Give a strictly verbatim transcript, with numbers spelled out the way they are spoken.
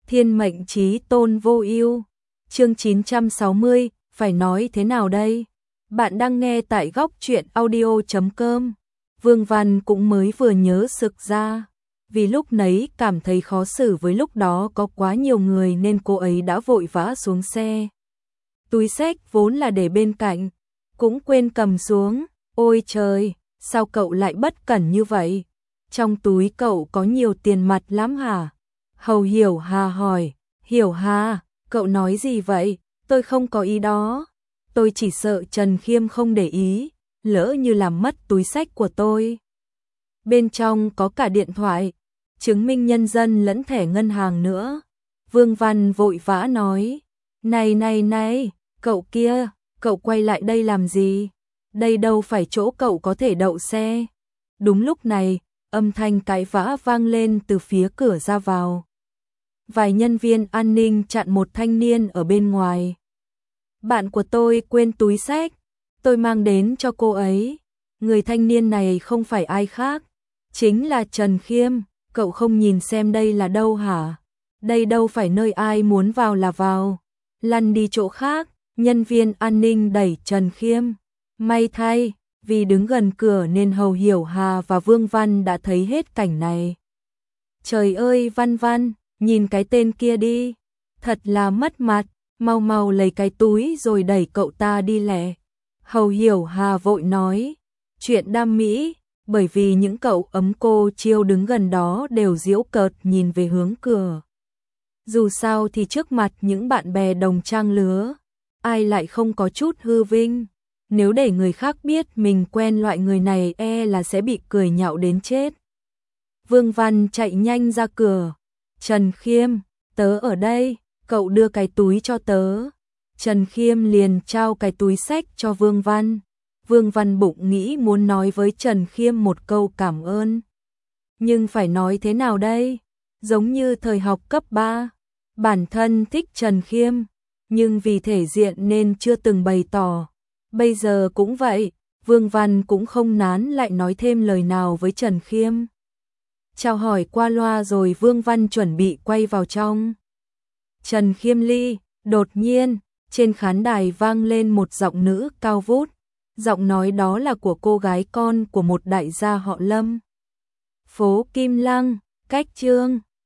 Thiên mệnh chí tôn vô ưu. Chương chín trăm sáu mươi, phải nói thế nào đây? Bạn đang nghe tại góc truyện audio chấm com. Vương Văn cũng mới vừa nhớ sực ra, vì lúc nấy cảm thấy khó xử với lúc đó có quá nhiều người nên cô ấy đã vội vã xuống xe. Túi xách vốn là để bên cạnh, cũng quên cầm xuống. Ôi trời, sao cậu lại bất cẩn như vậy? Trong túi cậu có nhiều tiền mặt lắm hả? Hầu Hiểu Hà hỏi. Hiểu Hà, cậu nói gì vậy? Tôi không có ý đó. Tôi chỉ sợ Trần Khiêm không để ý, lỡ như làm mất túi xách của tôi. Bên trong có cả điện thoại, chứng minh nhân dân lẫn thẻ ngân hàng nữa. Vương Văn vội vã nói. Này này này, cậu kia, cậu quay lại đây làm gì? Đây đâu phải chỗ cậu có thể đậu xe. Đúng lúc này, âm thanh cãi vã vang lên từ phía cửa ra vào. Vài nhân viên an ninh chặn một thanh niên ở bên ngoài. Bạn của tôi quên túi xách, tôi mang đến cho cô ấy. Người thanh niên này không phải ai khác, chính là Trần Khiêm. Cậu không nhìn xem đây là đâu hả? Đây đâu phải nơi ai muốn vào là vào. Lăn đi chỗ khác. Nhân viên an ninh đẩy Trần Khiêm. May thay, vì đứng gần cửa nên Hầu Hiểu Hà và Vương Văn đã thấy hết cảnh này. Trời ơi Văn Văn, nhìn cái tên kia đi, thật là mất mặt, mau mau lấy cái túi rồi đẩy cậu ta đi lẹ. Hầu Hiểu Hà vội nói, chuyện đam mỹ, bởi vì những cậu ấm cô chiêu đứng gần đó đều giễu cợt nhìn về hướng cửa. Dù sao thì trước mặt những bạn bè đồng trang lứa, ai lại không có chút hư vinh. Nếu để người khác biết mình quen loại người này e là sẽ bị cười nhạo đến chết. Vương Văn chạy nhanh ra cửa. Trần Khiêm, tớ ở đây, cậu đưa cái túi cho tớ. Trần Khiêm liền trao cái túi xách cho Vương Văn. Vương Văn bụng nghĩ muốn nói với Trần Khiêm một câu cảm ơn. Nhưng phải nói thế nào đây? Giống như thời học cấp ba, bản thân thích Trần Khiêm, nhưng vì thể diện nên chưa từng bày tỏ. Bây giờ cũng vậy, Vương Văn cũng không nán lại nói thêm lời nào với Trần Khiêm. Chào hỏi qua loa rồi Vương Văn chuẩn bị quay vào trong. Trần Khiêm Ly, đột nhiên, trên khán đài vang lên một giọng nữ cao vút. Giọng nói đó là của cô gái con của một đại gia họ Lâm. Phố Kim Lăng, cách Trương,